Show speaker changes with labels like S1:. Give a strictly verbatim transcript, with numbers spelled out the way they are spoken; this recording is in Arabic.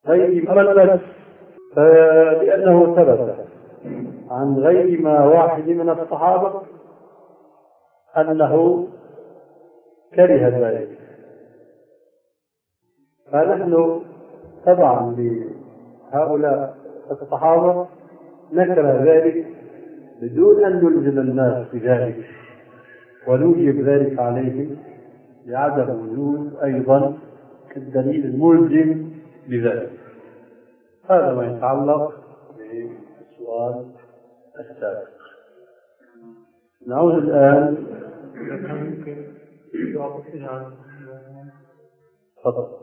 S1: غير مقلد لأنه ثبت عن غير ما واحد من الصحابة أنه كره ذلك، فنحن طبعا لهؤلاء الصحابة نكره ذلك بدون أن نلزم الناس بذلك ونوجب ذلك عليهم لعدم وجود أيضا الدليل الملزم لذلك. هذا ما يتعلق بالسؤال السابق. نعود الآن. تفضل.